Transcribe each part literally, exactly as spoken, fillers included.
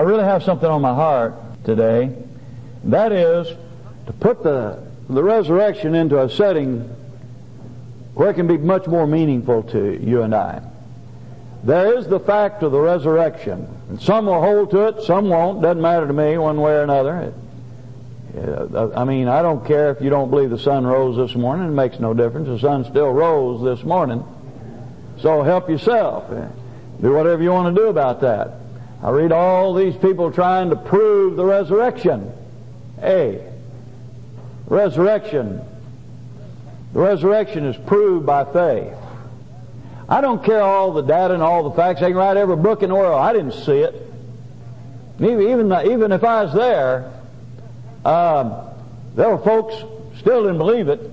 really have something on my heart today. That is to put the, the resurrection into a setting where it can be much more meaningful to you and I. There is the fact of the resurrection. And some will hold to it, some won't. Doesn't matter to me one way or another. It, I mean, I don't care if you don't believe the sun rose this morning. It makes no difference. The sun still rose this morning. So help yourself. Do whatever you want to do about that. I read all these people trying to prove the resurrection. Hey, resurrection. The resurrection is proved by faith. I don't care all the data and all the facts. They can write every book in the world. I didn't see it. Even, even, even if I was there, um, there were folks still didn't believe it.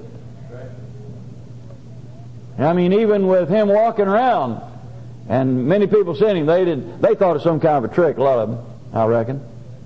I mean, even with him walking around, and many people seeing him, they did. They thought it was some kind of a trick. A lot of them, I reckon.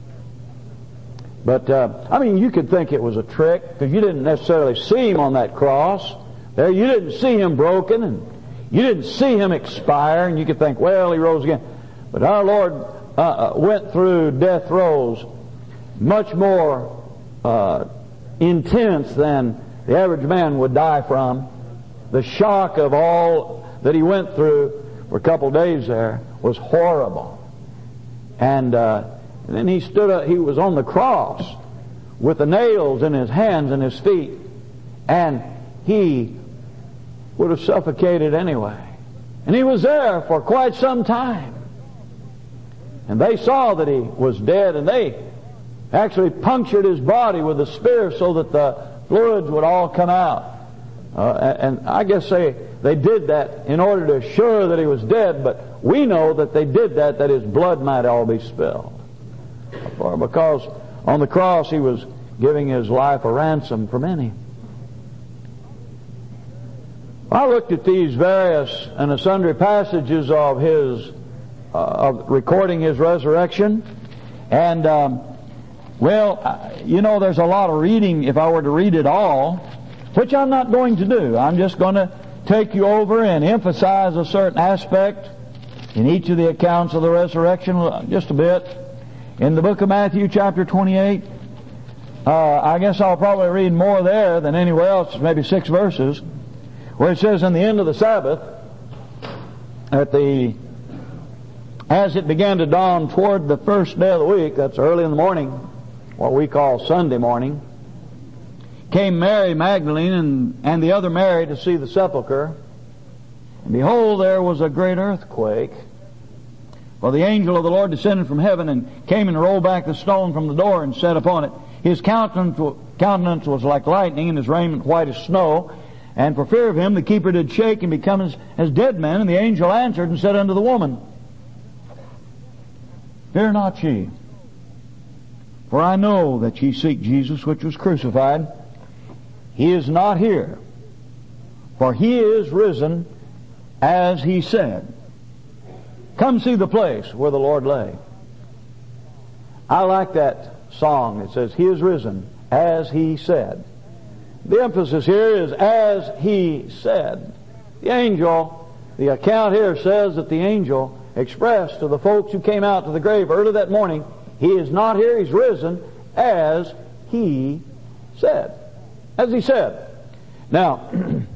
But uh, I mean, you could think it was a trick because you didn't necessarily see him on that cross. There, you didn't see him broken, and you didn't see him expire, and you could think, well, he rose again. But our Lord uh, went through death throes much more uh, intense than the average man would die from. The shock of all that he went through for a couple of days there was horrible. And, uh, and then he stood up, he was on the cross with the nails in his hands and his feet, and he would have suffocated anyway. And he was there for quite some time. And they saw that he was dead, and they actually punctured his body with a spear so that the fluids would all come out. Uh, and I guess they, they did that in order to assure that he was dead, but we know that they did that, that his blood might all be spilled. For because on the cross he was giving his life a ransom for many. I looked at these various and sundry passages of his, uh, of recording his resurrection, and um, well, you know, there's a lot of reading if I were to read it all, which I'm not going to do. I'm just going to take you over and emphasize a certain aspect in each of the accounts of the resurrection just a bit. In the book of Matthew chapter twenty-eight, uh, I guess I'll probably read more there than anywhere else, maybe six verses, where it says, in the end of the Sabbath, at the as it began to dawn toward the first day of the week, that's early in the morning, what we call Sunday morning, came Mary Magdalene and, and the other Mary to see the sepulchre. And behold, there was a great earthquake. For the angel of the Lord descended from heaven and came and rolled back the stone from the door and sat upon it. His countenance, countenance was like lightning, and his raiment white as snow. And for fear of him the keeper did shake and become as, as dead men. And the angel answered and said unto the woman, Fear not ye, for I know that ye seek Jesus which was crucified. He is not here, for he is risen, as he said. Come see the place where the Lord lay. I like that song. It says, He is risen, as he said. The emphasis here is, as he said. The angel, the account here says that the angel expressed to the folks who came out to the grave early that morning, He is not here, He's risen, as he said. As he said. Now,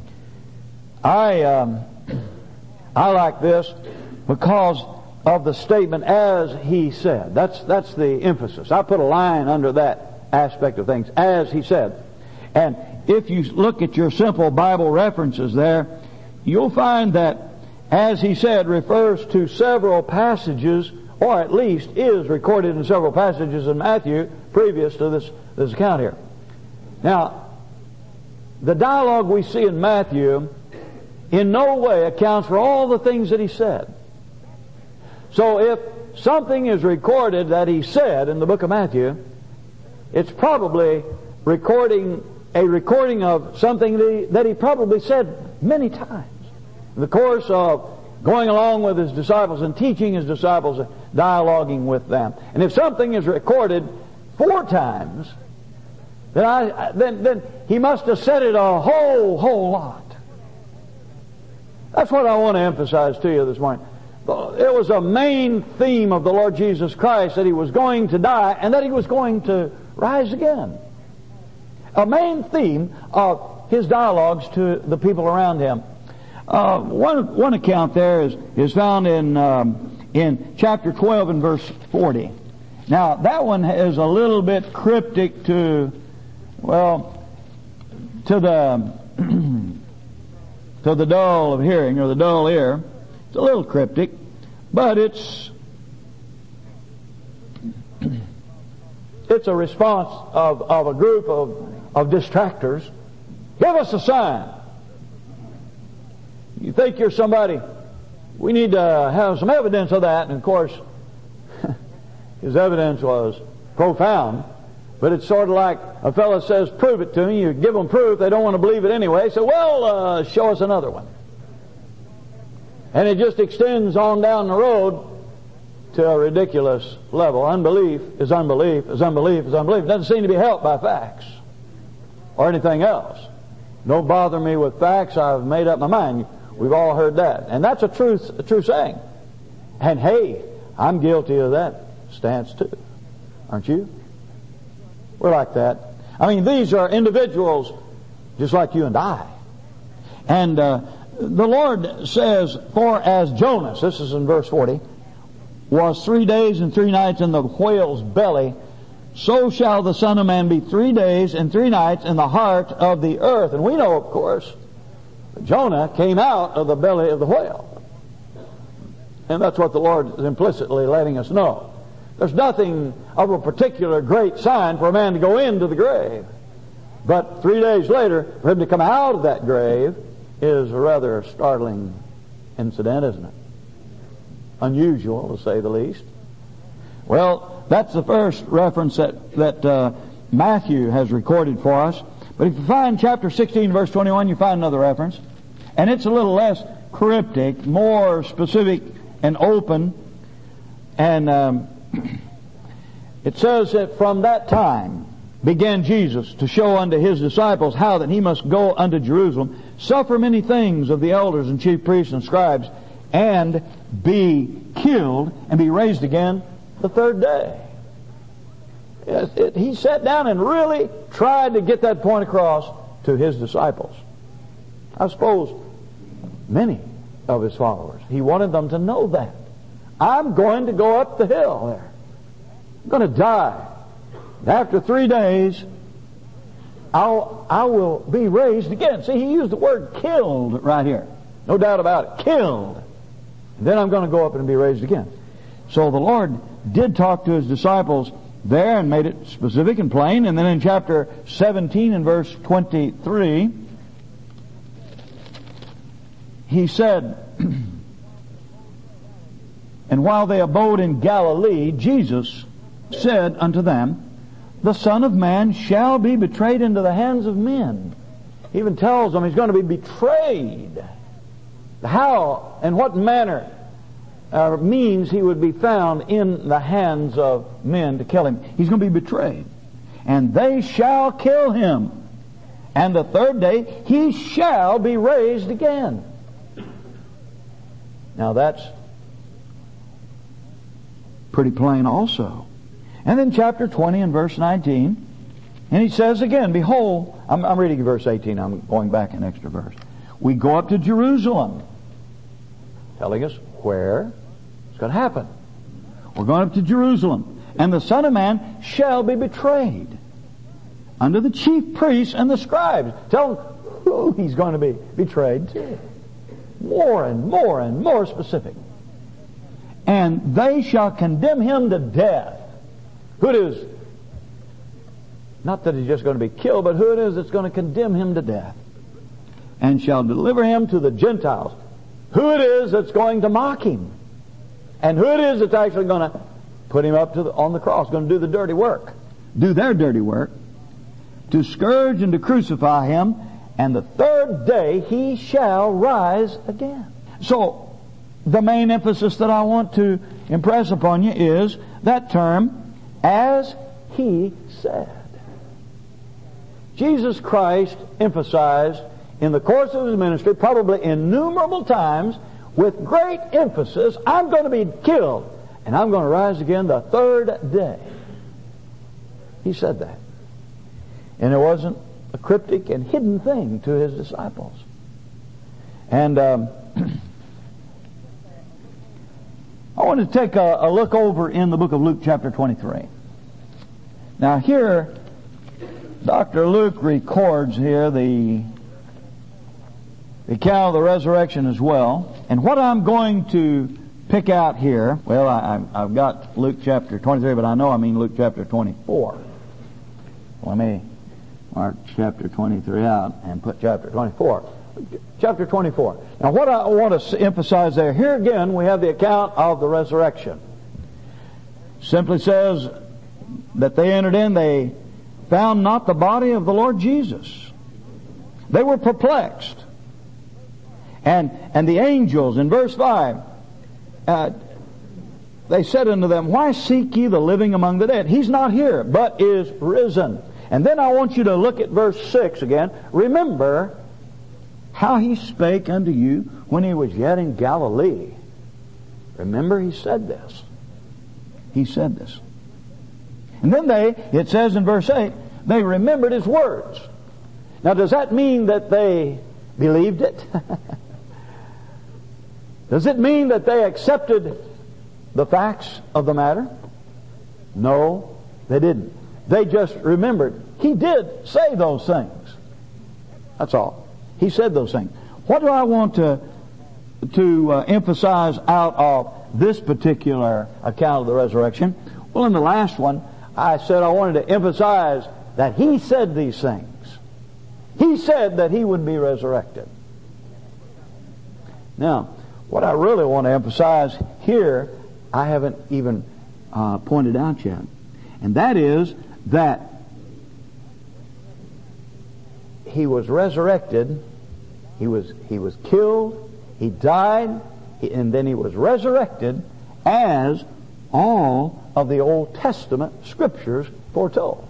I um, I like this because of the statement, as he said. That's that's the emphasis. I put a line under that aspect of things, as he said. And if you look at your simple Bible references there, you'll find that as he said refers to several passages, or at least is recorded in several passages in Matthew previous to this, this account here. Now, the dialogue we see in Matthew in no way accounts for all the things that he said. So if something is recorded that he said in the book of Matthew, it's probably recording a recording of something that he, that he probably said many times in the course of going along with his disciples and teaching his disciples, dialoguing with them. And if something is recorded four times, then I then then he must have said it a whole whole lot. That's what I want to emphasize to you this morning. It was a main theme of the Lord Jesus Christ that He was going to die and that He was going to rise again. A main theme of His dialogues to the people around Him. Uh, one one account there is is found in um, in chapter twelve and verse forty. Now that one is a little bit cryptic to, well, to the to the dull of hearing or the dull ear. It's a little cryptic, but it's it's a response of, of a group of, of distractors. Give us a sign. You think you're somebody. We need to have some evidence of that. And of course, his evidence was profound. But it's sort of like a fellow says, prove it to me. You give them proof. They don't want to believe it anyway. So, well, uh, show us another one. And it just extends on down the road to a ridiculous level. Unbelief is unbelief is unbelief is unbelief. It doesn't seem to be helped by facts or anything else. Don't bother me with facts. I've made up my mind. We've all heard that. And that's a truth, a true saying. And hey, I'm guilty of that stance too. Aren't you? We're like that. I mean, these are individuals just like you and I. And uh, the Lord says, for as Jonas, this is in verse forty, was three days and three nights in the whale's belly, so shall the Son of Man be three days and three nights in the heart of the earth. And we know, of course, that Jonah came out of the belly of the whale. And that's what the Lord is implicitly letting us know. There's nothing of a particular great sign for a man to go into the grave. But three days later, for him to come out of that grave is a rather startling incident, isn't it? Unusual, to say the least. Well, that's the first reference that, that uh, Matthew has recorded for us. But if you find chapter sixteen, verse twenty-one, you find another reference. And it's a little less cryptic, more specific and open. And um, it says that from that time began Jesus to show unto His disciples how that He must go unto Jerusalem, suffer many things of the elders and chief priests and scribes, and be killed, and be raised again the third day. Yes, it, he sat down and really tried to get that point across to His disciples. I suppose many of His followers. He wanted them to know that. I'm going to go up the hill there. I'm going to die. After three days, I'll, I will be raised again. See, he used the word killed right here. No doubt about it. Killed. And then I'm going to go up and be raised again. So the Lord did talk to His disciples there and made it specific and plain. And then in chapter seventeen and verse twenty-three, He said, and while they abode in Galilee, Jesus said unto them, the Son of Man shall be betrayed into the hands of men. He even tells them He's going to be betrayed. How and what manner uh, means He would be found in the hands of men to kill Him. He's going to be betrayed. And they shall kill Him. And the third day He shall be raised again. Now that's pretty plain also. And then chapter twenty and verse nineteen, and He says again, behold, I'm, I'm reading verse eighteen, I'm going back an extra verse. We go up to Jerusalem, telling us where it's going to happen. We're going up to Jerusalem, and the Son of Man shall be betrayed unto the chief priests and the scribes. Tell them who He's going to be betrayed to. More and more and more specific. And they shall condemn Him to death. Who it is? Not that He's just going to be killed, but who it is that's going to condemn Him to death. And shall deliver Him to the Gentiles. Who it is that's going to mock Him. And who it is that's actually going to put Him up to the, on the cross, going to do the dirty work. Do their dirty work. To scourge and to crucify Him. And the third day He shall rise again. So, the main emphasis that I want to impress upon you is that term, as He said. Jesus Christ emphasized in the course of His ministry, probably innumerable times, with great emphasis, I'm going to be killed, and I'm going to rise again the third day. He said that. And it wasn't a cryptic and hidden thing to his disciples. And um, I want to take a, a look over in the book of Luke chapter twenty-three. Now here, Doctor Luke records here the, the account of the resurrection as well. And what I'm going to pick out here, well, I, I've got Luke chapter twenty-three, but I know I mean Luke chapter twenty-four. Let me mark chapter twenty-three out and put chapter twenty-four. Chapter twenty-four. Now what I want to emphasize there, here again we have the account of the resurrection. Simply says that they entered in, they found not the body of the Lord Jesus. They were perplexed. And and the angels, in verse five, uh, they said unto them, Why seek ye the living among the dead? He's not here, but is risen. And then I want you to look at verse six again. Remember how he spake unto you when he was yet in Galilee. Remember, he said this. He said this. And then they, it says in verse eight, they remembered his words. Now, does that mean that they believed it? Does it mean that they accepted the facts of the matter? No, they didn't. They just remembered. He did say those things. That's all. He said those things. What do I want to to uh, emphasize out of this particular account of the resurrection? Well, in the last one, I said I wanted to emphasize that he said these things. He said that he would be resurrected. Now, what I really want to emphasize here, I haven't even uh, pointed out yet. And that is that he was resurrected, he was he was killed, he died, and then he was resurrected as all of the Old Testament Scriptures foretold.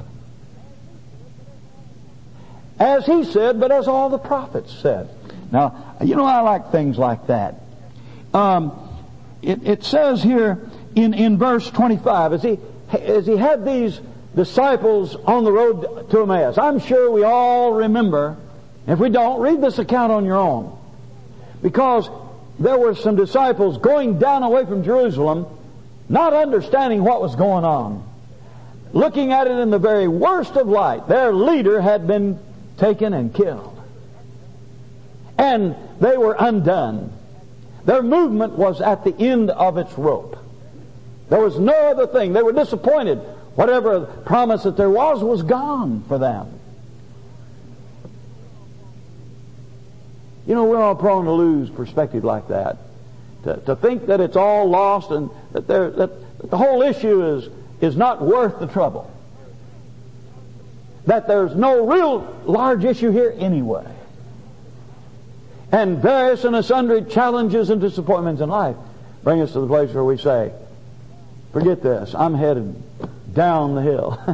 As he said, but as all the prophets said. Now, you know, I like things like that. Um, it, it says here in, in verse twenty-five, as he, as he had these disciples on the road to Emmaus, I'm sure we all remember, if we don't, read this account on your own. Because there were some disciples going down away from Jerusalem, not understanding what was going on, looking at it in the very worst of light. Their leader had been taken and killed. And they were undone. Their movement was at the end of its rope. There was no other thing. They were disappointed. Whatever promise that there was was gone for them. You know, we're all prone to lose perspective like that. To, to think that it's all lost and that, there, that, that the whole issue is, is not worth the trouble. That there's no real large issue here anyway. And various and sundry challenges and disappointments in life bring us to the place where we say, forget this, I'm headed down the hill.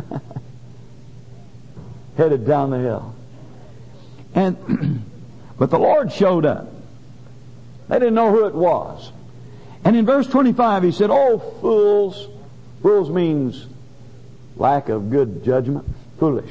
Headed down the hill. And but the Lord showed up. They didn't know who it was. And in verse twenty-five he said, Oh, fools. Fools means lack of good judgment. Foolish.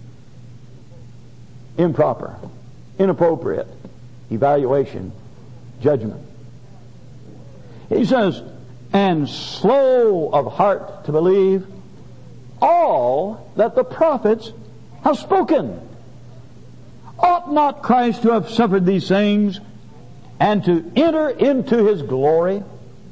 Improper. Inappropriate. Evaluation. Judgment. He says, and slow of heart to believe all that the prophets have spoken. Ought not Christ to have suffered these things and to enter into His glory?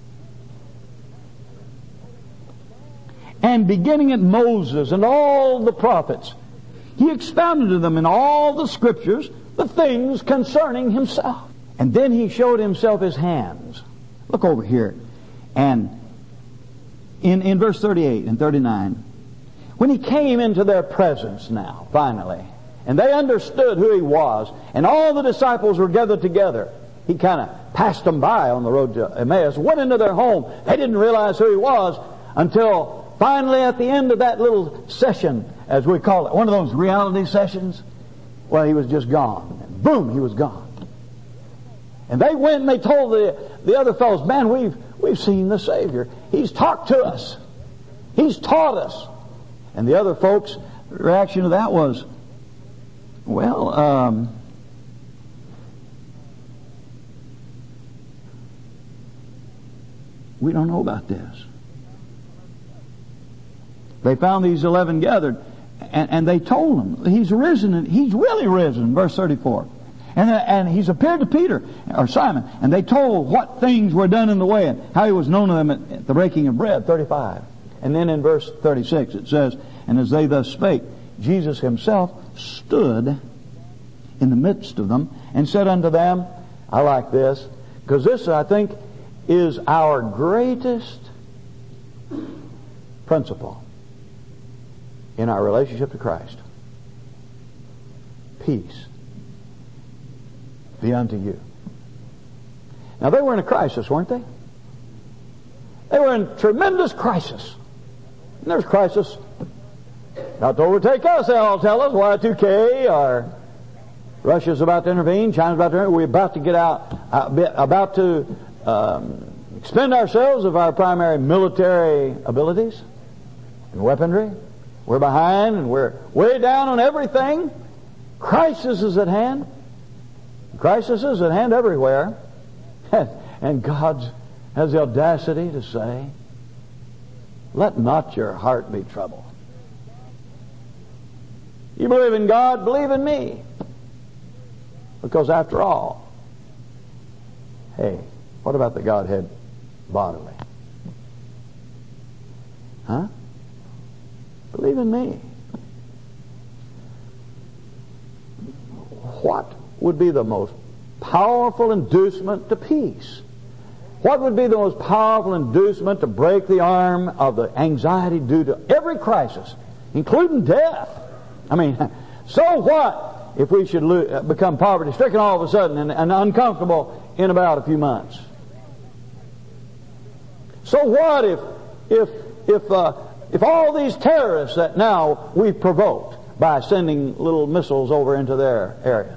And beginning at Moses and all the prophets, He expounded to them in all the Scriptures the things concerning Himself. And then He showed Himself His hands. Look over here. And in, in verse thirty-eight and thirty-nine, when He came into their presence now, finally, and they understood who He was, and all the disciples were gathered together, He kind of passed them by on the road to Emmaus, went into their home. They didn't realize who He was until finally at the end of that little session, as we call it, one of those reality sessions, well, He was just gone. And boom, He was gone. And they went and they told the, the other fellows, man, we've, we've seen the Savior. He's talked to us. He's taught us. And the other folks' reaction to that was, well, um, we don't know about this. They found these eleven gathered, and, and they told them, he's risen, and he's really risen, verse thirty-four. And, and he's appeared to Peter, or Simon, and they told what things were done in the way, and how he was known to them at, at the breaking of bread, thirty-five. And then in verse thirty-six it says, and as they thus spake, Jesus himself stood in the midst of them, and said unto them, I like this, because this, I think, is our greatest principle in our relationship to Christ. Peace be unto you. Now they were in a crisis, weren't they? They were in tremendous crisis. And there's crisis not to overtake us, they'll tell us. Y two K, or Russia's about to intervene, China's about to intervene. We're about to get out, uh, about to um, expend ourselves of our primary military abilities and weaponry. We're behind and we're way down on everything. Crisis is at hand. Crisis is at hand everywhere. And God has the audacity to say, let not your heart be troubled. You believe in God, believe in me. Because after all, hey, what about the Godhead bodily? Huh? Believe in me. What would be the most powerful inducement to peace? What would be the most powerful inducement to break the arm of the anxiety due to every crisis, including death? I mean, so what if we should lo- become poverty-stricken all of a sudden and, and uncomfortable in about a few months? So what if if if uh, if all these terrorists that now we've provoked by sending little missiles over into their areas,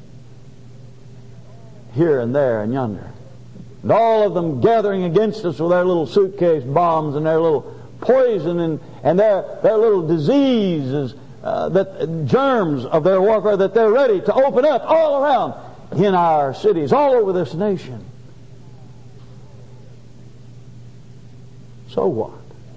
here and there and yonder, and all of them gathering against us with their little suitcase bombs and their little poison and, and their, their little diseases, uh, that germs of their warfare that they're ready to open up all around in our cities, all over this nation. So what?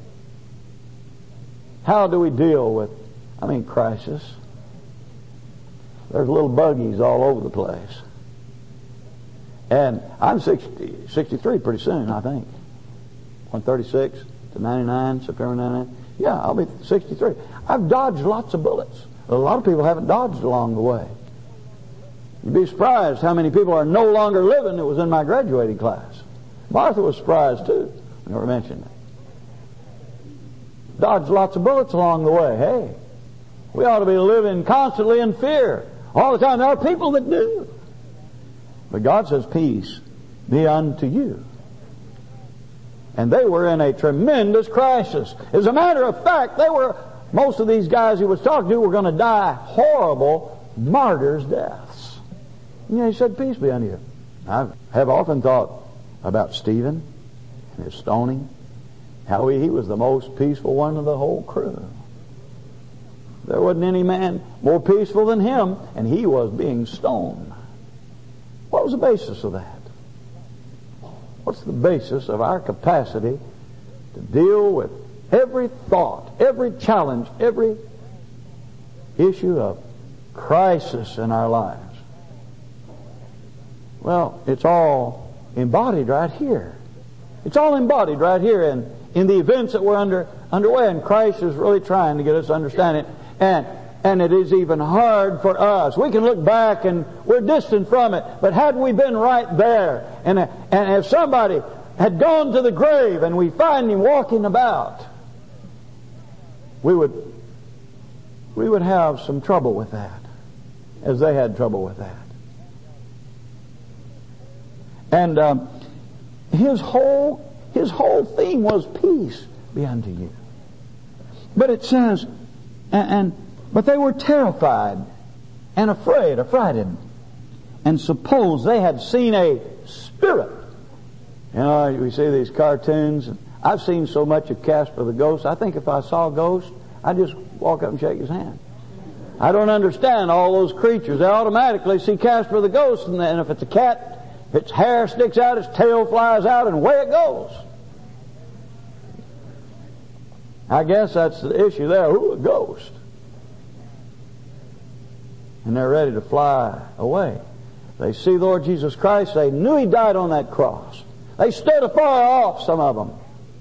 How do we deal with, I mean, crisis? There's little buggies all over the place. And I'm sixty, sixty-three pretty soon, I think. one thirty-six to ninety-nine, September ninety-nine. Yeah, I'll be sixty-three. I've dodged lots of bullets. A lot of people haven't dodged along the way. You'd be surprised how many people are no longer living that was in my graduating class. Martha was surprised too. I never mentioned it. Dodged lots of bullets along the way. Hey, we ought to be living constantly in fear all the time. There are people that do. But God says, peace be unto you. And they were in a tremendous crisis. As a matter of fact, they were, most of these guys he was talking to were going to die horrible martyrs' deaths. And he said, peace be unto you. I have often thought about Stephen and his stoning. How he, he was the most peaceful one of the whole crew. There wasn't any man more peaceful than him, and he was being stoned. What was the basis of that? What's the basis of our capacity to deal with every thought, every challenge, every issue of crisis in our lives? Well, it's all embodied right here. It's all embodied right here in, in the events that we're under underway, and Christ is really trying to get us to understand it. And And it is even hard for us. We can look back and we're distant from it. But had we been right there, and, and if somebody had gone to the grave and we find him walking about, we would, we would have some trouble with that, as they had trouble with that. And um, his whole his whole theme was peace be unto you. But it says, and, and But they were terrified and afraid, affrighted. and suppose they had seen a spirit. You know, we see these cartoons. I've seen so much of Casper the Ghost, I think if I saw a ghost, I'd just walk up and shake his hand. I don't understand all those creatures. They automatically see Casper the Ghost, and if it's a cat, its hair sticks out, its tail flies out, and away it goes. I guess that's the issue there. Ooh, a ghost. And they're ready to fly away. They see the Lord Jesus Christ. They knew He died on that cross. They stood afar off, some of them.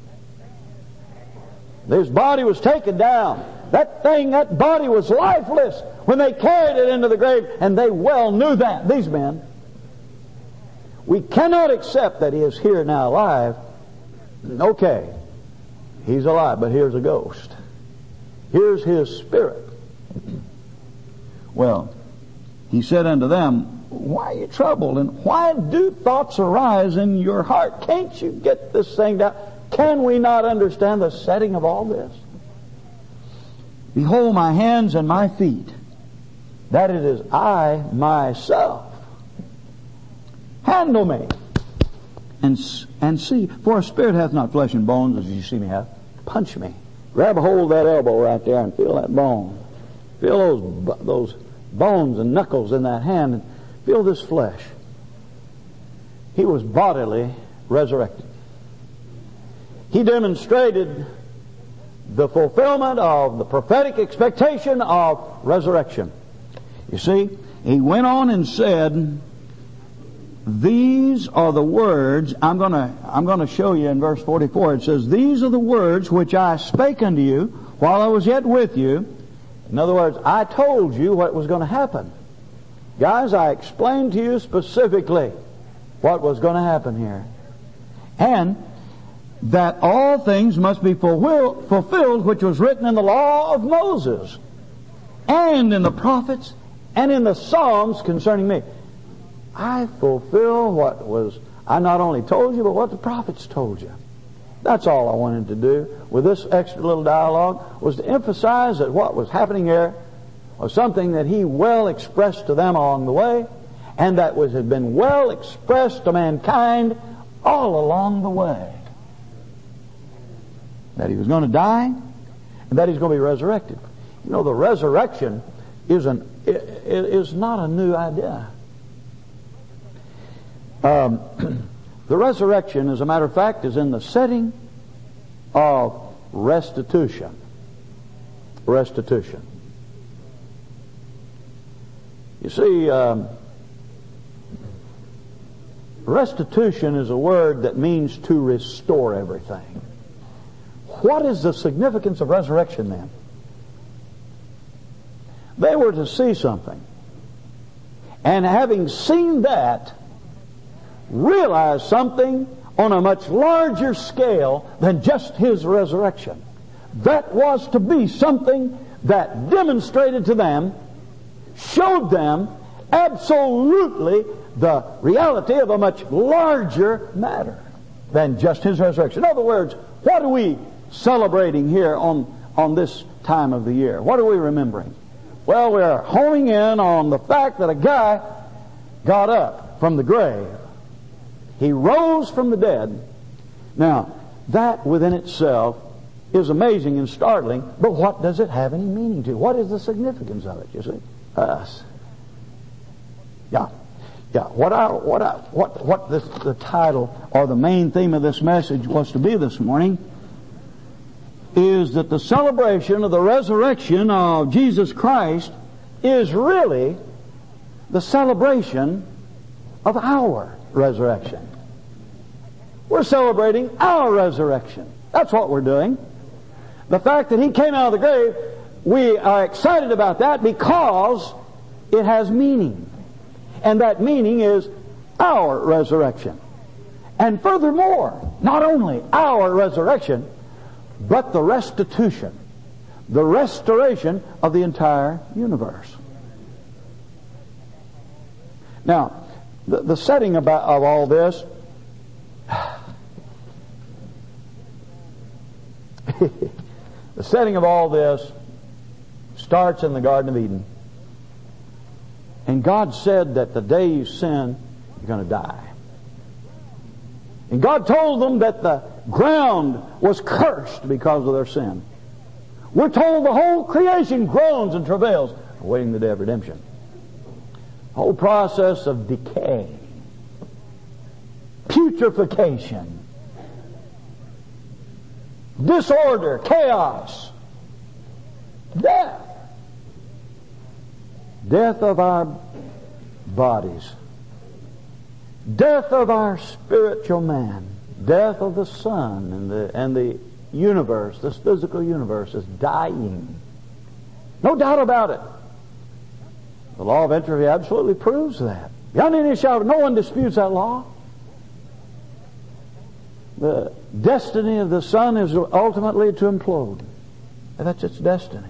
His body was taken down. That thing, that body was lifeless when they carried it into the grave, and they well knew that, these men. We cannot accept that He is here now alive. Okay, He's alive, but here's a ghost. Here's His spirit. Well, He said unto them, why are you troubled, and why do thoughts arise in your heart? Can't you get this thing down? Can we not understand the setting of all this? Behold my hands and my feet, that it is I myself. Handle me, and and see, for a spirit hath not flesh and bones, as you see me have. Punch me. Grab a hold of that elbow right there and feel that bone. Feel those those bones and knuckles in that hand, and feel this flesh. He was bodily resurrected. He demonstrated the fulfillment of the prophetic expectation of resurrection. You see, he went on and said, these are the words, I'm gonna, I'm gonna show you in verse forty-four, it says, these are the words which I spake unto you while I was yet with you. In other words, I told you what was going to happen. Guys, I explained to you specifically what was going to happen here. And that all things must be fulfilled which was written in the law of Moses, and in the prophets, and in the Psalms concerning me. I fulfill what was, I not only told you, but what the prophets told you. That's all I wanted to do with this extra little dialogue, was to emphasize that what was happening here was something that He well expressed to them along the way, and that was had been well expressed to mankind all along the way. That He was going to die, and that He's going to be resurrected. You know, the resurrection is an is not a new idea. Um, the resurrection, as a matter of fact, is in the setting of restitution. Restitution. You see, um, restitution is a word that means to restore everything. What is the significance of resurrection then? They were to see something, and having seen that, realize something on a much larger scale than just His resurrection. That was to be something that demonstrated to them, showed them absolutely the reality of a much larger matter than just His resurrection. In other words, what are we celebrating here on, on this time of the year? What are we remembering? Well, we're homing in on the fact that a guy got up from the grave. He rose from the dead. Now, that within itself is amazing and startling, but what does it have any meaning to? What is the significance of it, you see? Us. Yeah. Yeah. What I, what I, what, what this, the title or the main theme of this message was to be this morning is that the celebration of the resurrection of Jesus Christ is really the celebration of our resurrection. We're celebrating our resurrection. That's what we're doing. The fact that He came out of the grave, we are excited about that because it has meaning. And that meaning is our resurrection. And furthermore, not only our resurrection, but the restitution, the restoration of the entire universe. Now, the, the setting about, of all this, the setting of all this starts in the Garden of Eden. And God said that the day you sin, you're going to die. And God told them that the ground was cursed because of their sin. We're told the whole creation groans and travails, awaiting the day of redemption. The whole process of decay, putrefaction, disorder, chaos, death. Death of our bodies. Death of our spiritual man. Death of the sun and the, and the universe, this physical universe is dying. No doubt about it. The law of entropy absolutely proves that. Beyond any shadow, no one disputes that law. The destiny of the sun is ultimately to implode. And that's its destiny.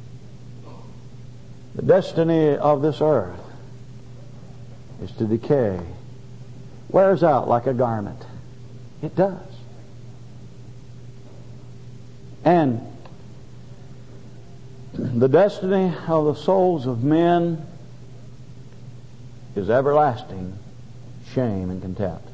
The destiny of this earth is to decay. Wears out like a garment. It does. And the destiny of the souls of men is everlasting shame and contempt.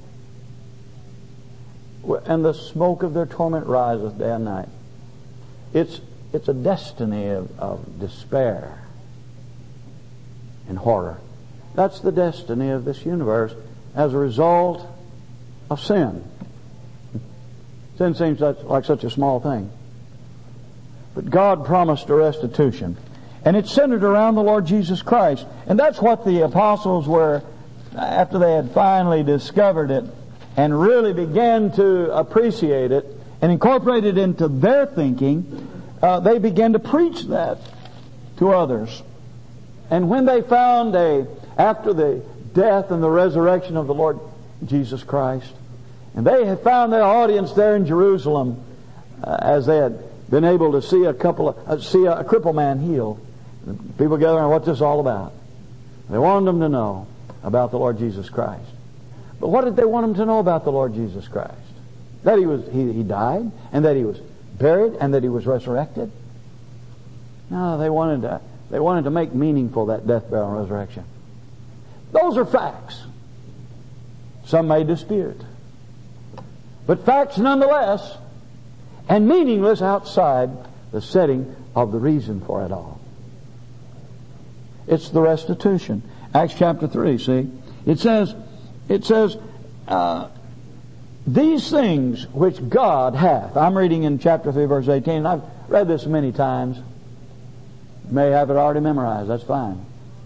And the smoke of their torment riseth day and night. It's, it's a destiny of, of despair and horror. That's the destiny of this universe as a result of sin. Sin seems like such a small thing. But God promised a restitution. And it's centered around the Lord Jesus Christ. And that's what the apostles were, after they had finally discovered it and really began to appreciate it and incorporate it into their thinking, uh, they began to preach that to others. And when they found a, after the death and the resurrection of the Lord Jesus Christ, and they had found their audience there in Jerusalem, uh, as they had been able to see a couple of, uh, see a, a crippled man healed. And people gathering, what's this all about? They wanted them to know about the Lord Jesus Christ. But what did they want them to know about the Lord Jesus Christ? That he was he, he died, and that he was buried, and that he was resurrected? No, they wanted to they wanted to make meaningful that death, burial, and resurrection. Those are facts. Some may dispute, but facts nonetheless, and meaningless outside the setting of the reason for it all. It's the restitution. Acts chapter three, see? It says, it says, uh, these things which God hath. I'm reading in chapter three, verse eighteen, and I've read this many times. You may have it already memorized, that's fine.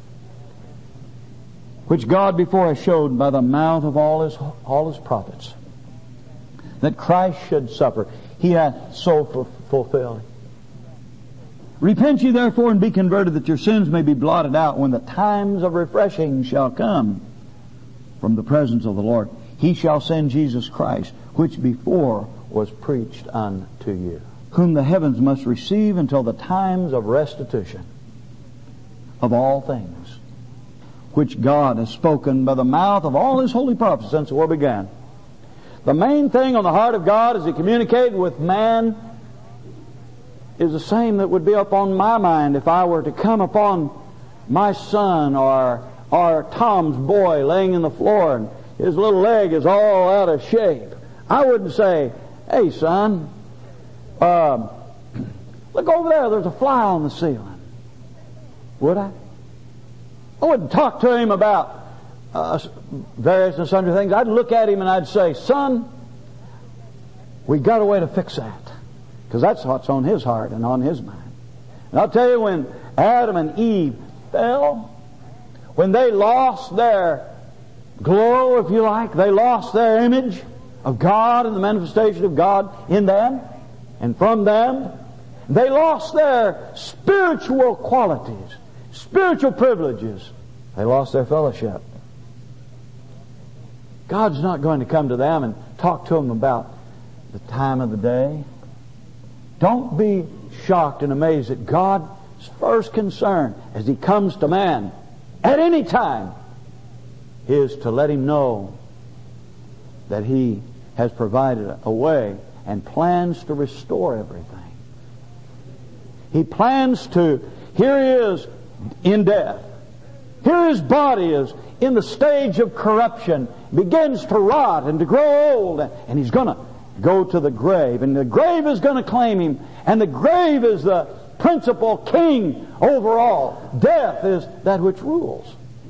Which God before has showed by the mouth of all his, all his prophets, that Christ should suffer. He hath so fulfilled. Repent ye therefore and be converted, that your sins may be blotted out when the times of refreshing shall come from the presence of the Lord. He shall send Jesus Christ, which before was preached unto you, whom the heavens must receive until the times of restitution of all things, which God has spoken by the mouth of all his holy prophets since the world began. The main thing on the heart of God as he communicated with man is the same that would be upon my mind if I were to come upon my son or or Tom's boy laying in the floor and his little leg is all out of shape. I wouldn't say, "Hey son, uh, look over there, there's a fly on the ceiling." Would I? I wouldn't talk to him about uh, various and sundry things. I'd look at him and I'd say, "Son, we got a way to fix that." Because that's what's on his heart and on his mind. And I'll tell you, when Adam and Eve fell, when they lost their glow, if you like, they lost their image of God and the manifestation of God in them and from them, they lost their spiritual qualities, spiritual privileges. They lost their fellowship. God's not going to come to them and talk to them about the time of the day. Don't be shocked and amazed that God's first concern as he comes to man at any time is to let him know that he has provided a way and plans to restore everything. He plans to, here he is in death, Here his body is in the stage of corruption, begins to rot and to grow old, and he's going to go to the grave, and the grave is going to claim him, and the grave is the principal king over all. Death is that which rules.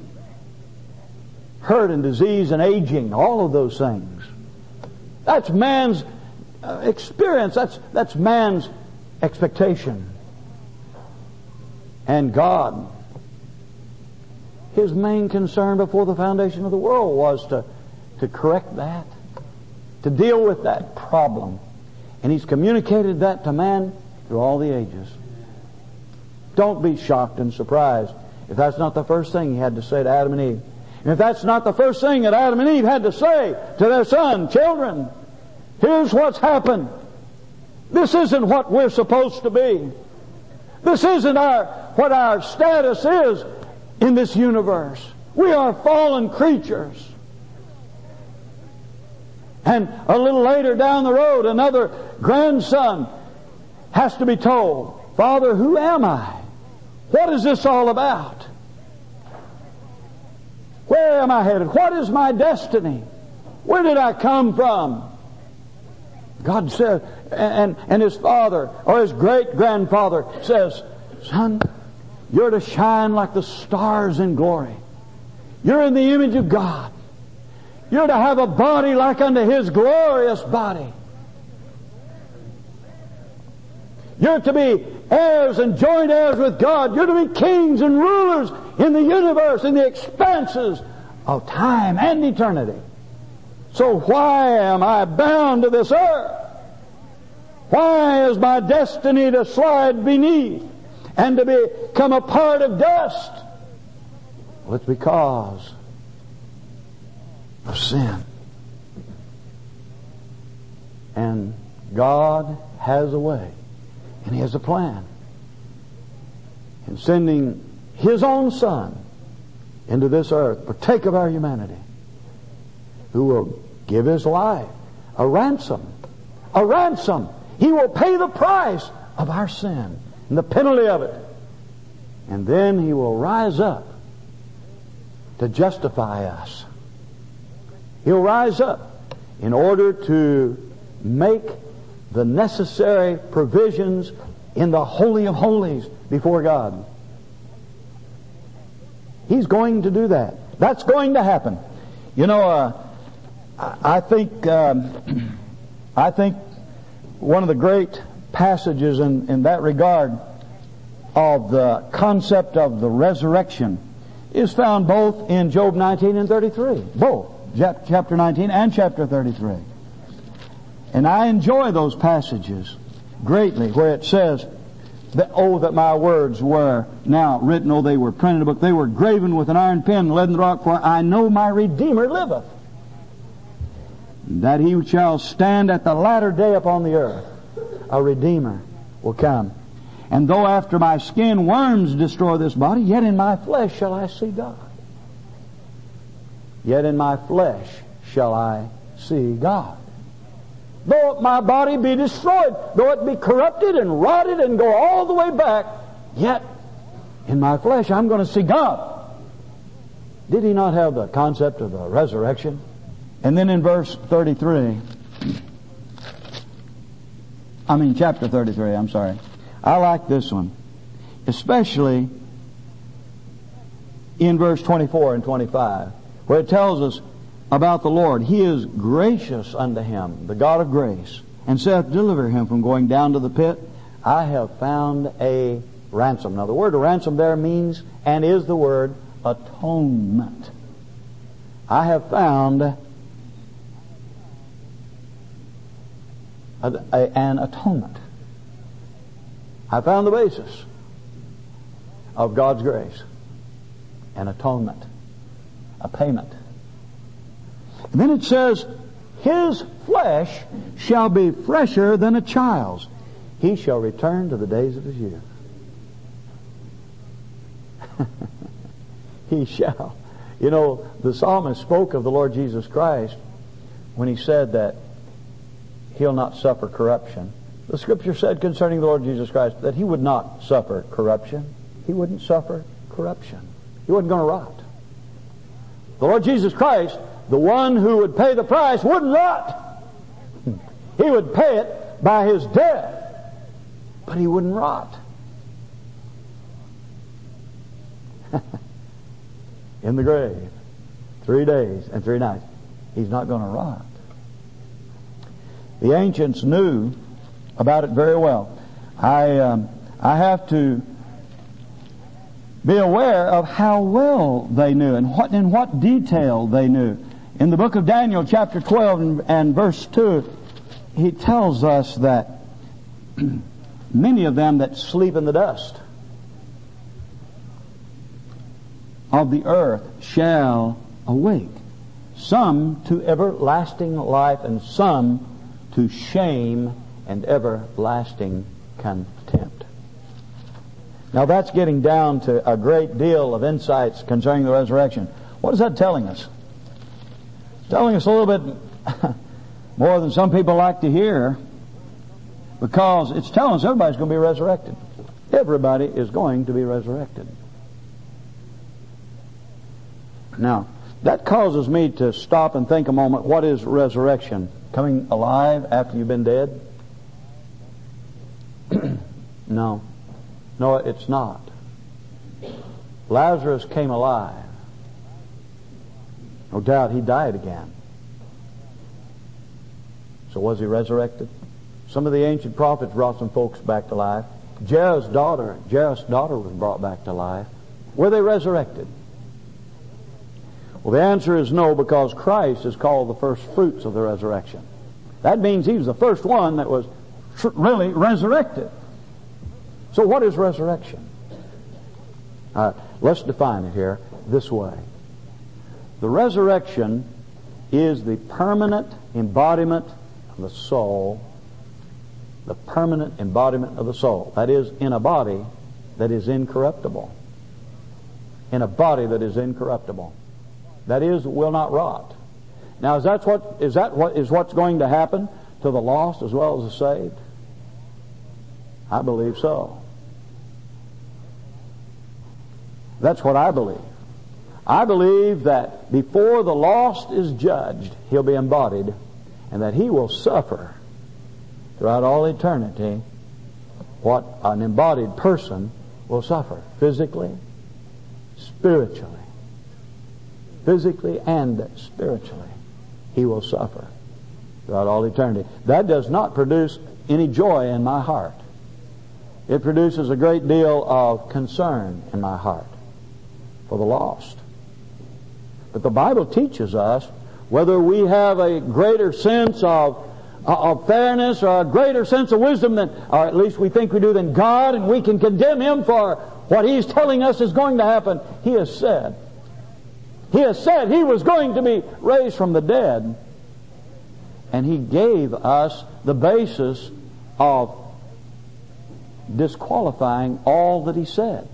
Hurt and disease and aging, all of those things. That's man's uh, experience. That's, that's man's expectation. And God, His main concern before the foundation of the world was to, to correct that, to deal with that problem. And He's communicated that to man through all the ages. Don't be shocked and surprised if that's not the first thing He had to say to Adam and Eve. And if that's not the first thing that Adam and Eve had to say to their son, children, here's what's happened. This isn't what we're supposed to be. This isn't our what our status is in this universe. We are fallen creatures. And a little later down the road, another grandson has to be told, Father, who am I? What is this all about? Where am I headed? What is my destiny? Where did I come from? God said, and, and his father, or his great-grandfather says, Son, you're to shine like the stars in glory. You're in the image of God. You're to have a body like unto His glorious body. You're to be heirs and joint heirs with God. You're to be kings and rulers in the universe, in the expanses of time and eternity. So why am I bound to this earth? Why is my destiny to slide beneath and to become a part of dust? Well, it's because of sin. And God has a way, and He has a plan in sending His own Son into this earth, partake of our humanity, who will give His life a ransom. A ransom. He will pay the price of our sin and the penalty of it. And then He will rise up to justify us. He'll rise up in order to make the necessary provisions in the Holy of Holies before God. He's going to do that. That's going to happen. You know, uh, I think um, I think one of the great passages in, in that regard of the concept of the resurrection is found both in Job nineteen and thirty-three. Both. Chapter nineteen and chapter thirty-three. And I enjoy those passages greatly where it says that, oh, that my words were now written, oh, they were printed in a book, they were graven with an iron pen, lead in the rock, for I know my Redeemer liveth, that He shall stand at the latter day upon the earth. A Redeemer will come. And though after my skin worms destroy this body, yet in my flesh shall I see God. Yet in my flesh shall I see God. Though my body be destroyed, though it be corrupted and rotted and go all the way back, yet in my flesh I'm going to see God. Did He not have the concept of the resurrection? And then in verse thirty-three, I mean chapter thirty-three, I'm sorry. I like this one, especially in verse twenty-four and twenty-five, where it tells us about the Lord. He is gracious unto him, the God of grace, and saith, deliver him from going down to the pit. I have found a ransom. Now the word ransom there means and is the word atonement. I have found a, a, an atonement. I found the basis of God's grace. An atonement. A payment. And then it says, his flesh shall be fresher than a child's. He shall return to the days of his youth. He shall. You know, the psalmist spoke of the Lord Jesus Christ when he said that He'll not suffer corruption. The Scripture said concerning the Lord Jesus Christ that He would not suffer corruption. He wouldn't suffer corruption. He wasn't going to rot. The Lord Jesus Christ, the one who would pay the price, wouldn't rot. He would pay it by His death, but He wouldn't rot. In the grave, three days and three nights. He's not going to rot. The ancients knew about it very well. I um, I have to be aware of how well they knew and what in what detail they knew. In the book of Daniel, chapter twelve and, and verse two, he tells us that many of them that sleep in the dust of the earth shall awake, some to everlasting life and some to shame and everlasting contempt. Now that's getting down to a great deal of insights concerning the resurrection. What is that telling us? It's telling us a little bit more than some people like to hear, because it's telling us everybody's going to be resurrected. Everybody is going to be resurrected. Now, that causes me to stop and think a moment. What is resurrection? Coming alive after you've been dead? No. No, it's not. Lazarus came alive. No doubt he died again. So was he resurrected? Some of the ancient prophets brought some folks back to life. Jairus' daughter, Jairus' daughter was brought back to life. Were they resurrected? Well, the answer is no, because Christ is called the first fruits of the resurrection. That means He was the first one that was tr- really resurrected. So what is resurrection? All right, let's define it here this way. The resurrection is the permanent embodiment of the soul. The permanent embodiment of the soul. That is, in a body that is incorruptible. In a body that is incorruptible. That is, will not rot. Now, is that what is that what is what's going to happen to the lost as well as the saved? I believe so. That's what I believe. I believe that before the lost is judged, he'll be embodied, and that he will suffer throughout all eternity what an embodied person will suffer, physically, spiritually. Physically and spiritually, he will suffer throughout all eternity. That does not produce any joy in my heart. It produces a great deal of concern in my heart for the lost. But the Bible teaches us, whether we have a greater sense of, of fairness or a greater sense of wisdom than, or at least we think we do, than God, and we can condemn Him for what He's telling us is going to happen. He has said, He has said He was going to be raised from the dead. And He gave us the basis of disqualifying all that He said.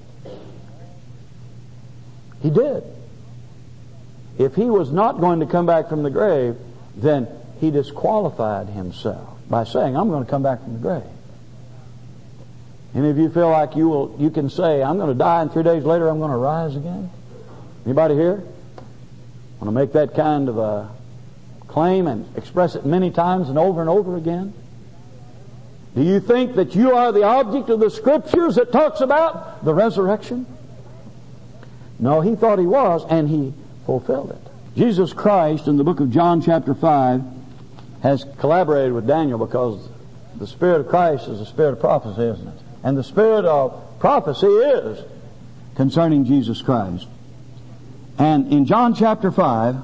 He did. If He was not going to come back from the grave, then He disqualified Himself by saying, I'm going to come back from the grave. Any of you feel like you will, you can say, I'm going to die and three days later I'm going to rise again? Anybody here want to make that kind of a claim and express it many times and over and over again? Do you think that you are the object of the Scriptures that talks about the resurrection? No, he thought he was, and he fulfilled it. Jesus Christ, in the book of John chapter five, has collaborated with Daniel, because the Spirit of Christ is the Spirit of prophecy, isn't it? And the Spirit of prophecy is concerning Jesus Christ. And in John chapter five,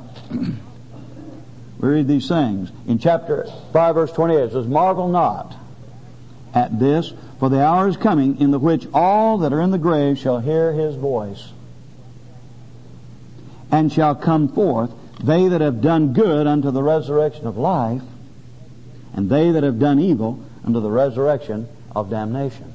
we read these things. In chapter five, verse twenty-eight, it says, Marvel not at this, for the hour is coming in the which all that are in the grave shall hear His voice, and shall come forth, they that have done good unto the resurrection of life, and they that have done evil unto the resurrection of damnation.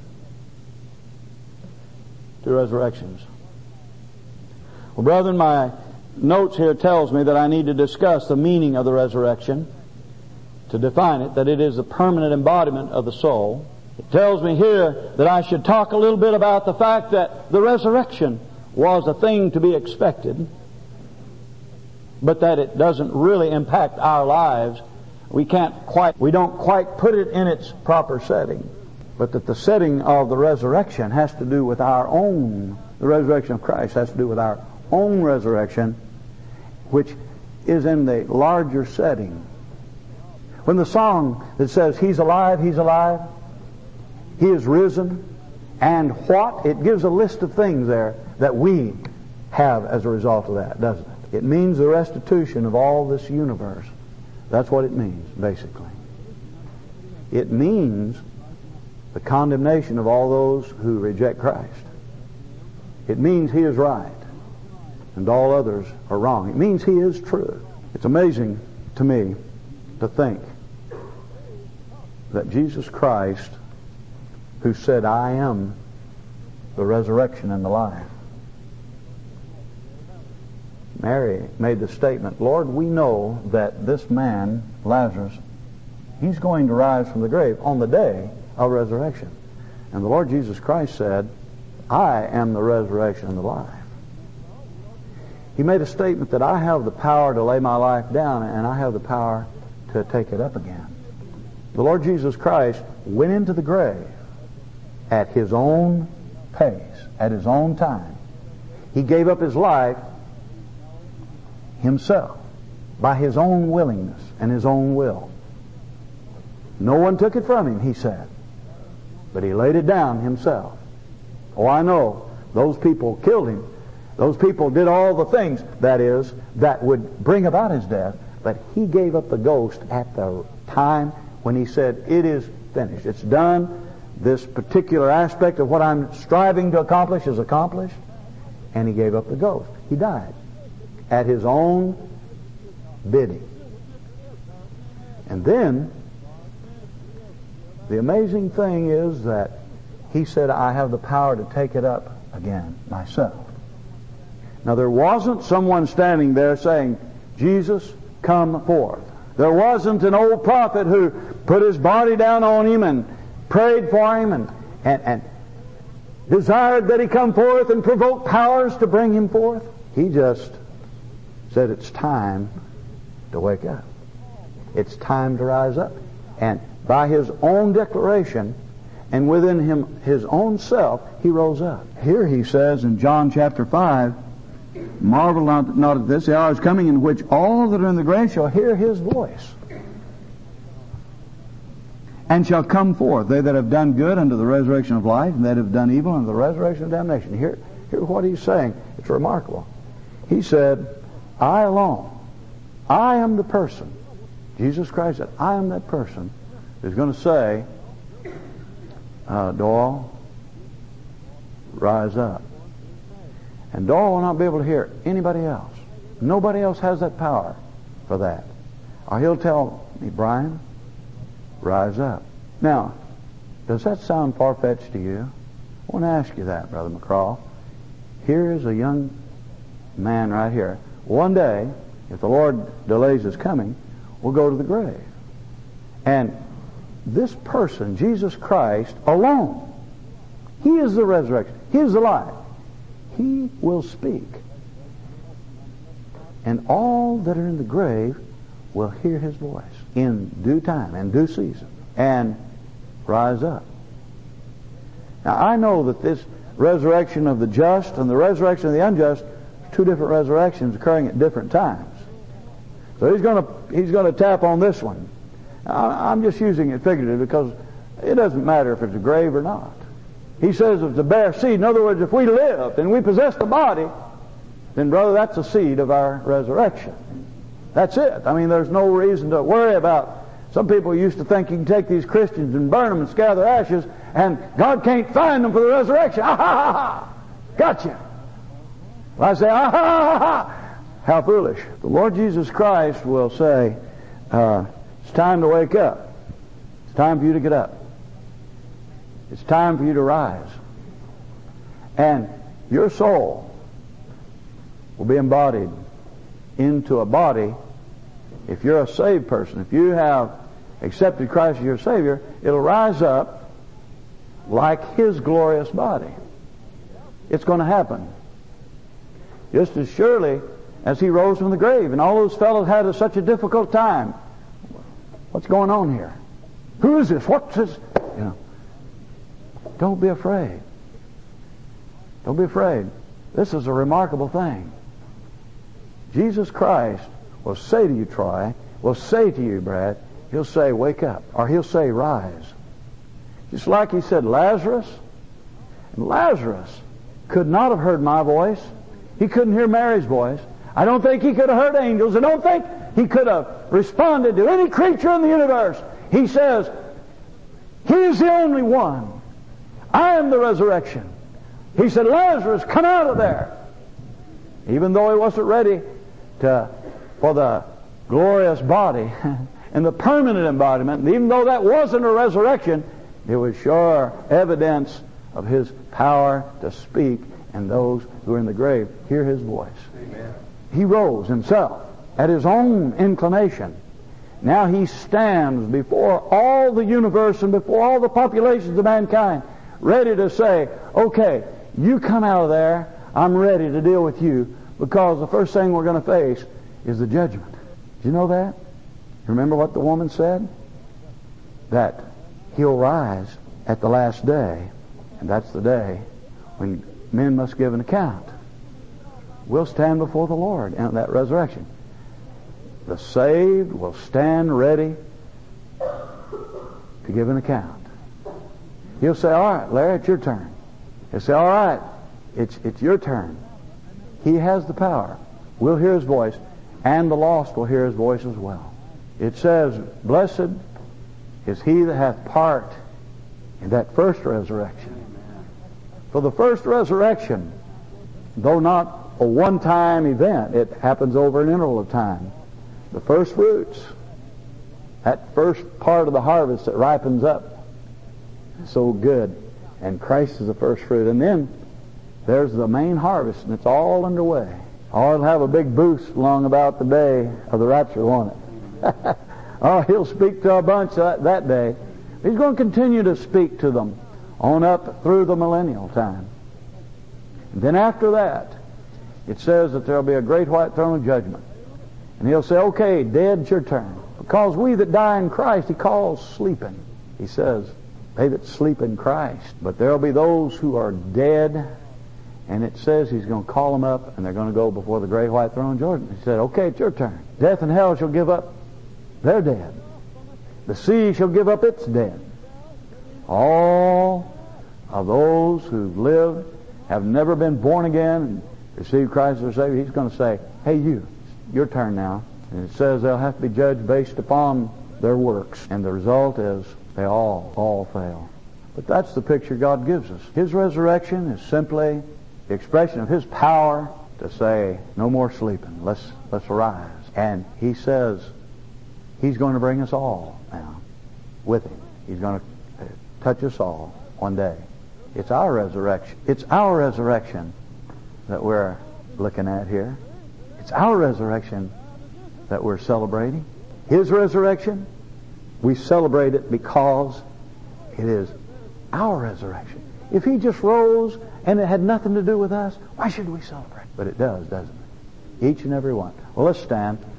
Two resurrections. Well, brethren, my notes here tells me that I need to discuss the meaning of the resurrection, to define it, that it is the permanent embodiment of the soul. It tells me here that I should talk a little bit about the fact that the resurrection was a thing to be expected, but that it doesn't really impact our lives. We can't quite, we don't quite put it in its proper setting. But that the setting of the resurrection has to do with our own, the resurrection of Christ has to do with our own resurrection, which is in the larger setting. When the song that says, He's alive, He's alive, He is risen, and what? It gives a list of things there that we have as a result of that, doesn't it? It means the restitution of all this universe. That's what it means, basically. It means the condemnation of all those who reject Christ. It means He is right and all others are wrong. It means He is true. It's amazing to me to think that Jesus Christ, who said, I am the resurrection and the life. Mary made the statement, Lord, we know that this man, Lazarus, he's going to rise from the grave on the day of resurrection. And the Lord Jesus Christ said, I am the resurrection and the life. He made a statement that I have the power to lay my life down and I have the power to take it up again. The Lord Jesus Christ went into the grave at His own pace, at His own time. He gave up His life Himself by His own willingness and His own will. No one took it from Him, He said, but He laid it down Himself. Oh, I know those people killed Him. Those people did all the things, that is, that would bring about His death, but He gave up the ghost at the time when He said, it is finished. It's done. This particular aspect of what I'm striving to accomplish is accomplished. And He gave up the ghost. He died at His own bidding. And then, the amazing thing is that He said, I have the power to take it up again myself. Now, there wasn't someone standing there saying, Jesus, come forth. There wasn't an old prophet who put his body down on him and prayed for him and, and, and desired that he come forth and provoke powers to bring him forth. He just said, it's time to wake up. It's time to rise up. And by His own declaration and within Him, His own self, He rose up. Here He says in John chapter five, marvel not, not at this, the hour is coming in which all that are in the grave shall hear His voice and shall come forth, they that have done good unto the resurrection of life, and that have done evil unto the resurrection of damnation. Here, hear what He's saying. It's remarkable. He said, I alone, I am the person. Jesus Christ said, I am that person who's going to say, uh, Doyle, rise up. And Doyle will not be able to hear anybody else. Nobody else has that power for that. Or he'll tell me, Brian, rise up. Now, does that sound far-fetched to you? I want to ask you that, Brother McCraw. Here is a young man right here. One day, if the Lord delays His coming, we'll go to the grave. And this person, Jesus Christ, alone, He is the resurrection. He is the life. He will speak. And all that are in the grave will hear His voice in due time and due season and rise up. Now, I know that this resurrection of the just and the resurrection of the unjust are two different resurrections occurring at different times. So he's going to he's going to tap on this one. I'm just using it figuratively because it doesn't matter if it's a grave or not. He says it's a bare seed. In other words, if we live and we possess the body, then, brother, that's the seed of our resurrection. That's it. I mean, there's no reason to worry about. Some people used to think you can take these Christians and burn them and scatter their ashes, and God can't find them for the resurrection. Ah, ha, ha, ha. Gotcha. Well, I say, ah, ha, ha, ha. How foolish. The Lord Jesus Christ will say, uh, it's time to wake up. It's time for you to get up. It's time for you to rise. And your soul will be embodied into a body. If you're a saved person, if you have accepted Christ as your Savior, it'll rise up like His glorious body. It's going to happen. just as surely as He rose from the grave. And all those fellows had a, such a difficult time. What's going on here? Who is this? What's this? You know. Don't be afraid. Don't be afraid. This is a remarkable thing. Jesus Christ will say to you, Troy, will say to you, Brad, He'll say, wake up. Or He'll say, rise. Just like He said, Lazarus. And Lazarus could not have heard my voice. He couldn't hear Mary's voice. I don't think he could have heard angels. I don't think he could have responded to any creature in the universe. He says, He is the only one. I am the resurrection. He said, Lazarus, come out of there. Even though he wasn't ready to for the glorious body and the permanent embodiment, and even though that wasn't a resurrection, it was sure evidence of His power to speak, and those who are in the grave hear His voice. Amen. He rose Himself at His own inclination. Now He stands before all the universe and before all the populations of mankind, ready to say, okay, you come out of there, I'm ready to deal with you, because the first thing we're going to face is the judgment. Did you know that? Remember what the woman said? That He'll rise at the last day, and that's the day when men must give an account. We'll stand before the Lord in that resurrection. The saved will stand ready to give an account. He'll say, all right, Larry, it's your turn. He'll say, all right, it's, it's your turn. He has the power. We'll hear His voice, and the lost will hear His voice as well. It says, blessed is he that hath part in that first resurrection. For the first resurrection, though not a one-time event, it happens over an interval of time. The first fruits, that first part of the harvest that ripens up, so good, and Christ is the first fruit. And then there's the main harvest, and it's all underway. Oh, it'll have a big boost along about the day of the rapture, won't it? Oh, He'll speak to a bunch that, that day. He's going to continue to speak to them on up through the millennial time. And then after that, it says that there'll be a great white throne of judgment. And He'll say, okay, dead, it's your turn. Because we that die in Christ, He calls sleeping. He says, they that sleep in Christ. But there'll be those who are dead, and it says He's going to call them up, and they're going to go before the great white throne of judgment. He said, okay, it's your turn. Death and hell shall give up their dead. The sea shall give up its dead. All of those who live, have never been born again, and received Christ as their Savior, He's going to say, hey, you, your turn now. And it says they'll have to be judged based upon their works. And the result is they all, all fail. But that's the picture God gives us. His resurrection is simply the expression of His power to say, no more sleeping. Let's, let's arise. And He says He's going to bring us all now with Him. He's going to touch us all one day. It's our resurrection. It's our resurrection that we're looking at here. It's our resurrection that we're celebrating. His resurrection, we celebrate it because it is our resurrection. If He just rose and it had nothing to do with us, why should we celebrate? But it does, doesn't it? Each and every one. Well, let's stand.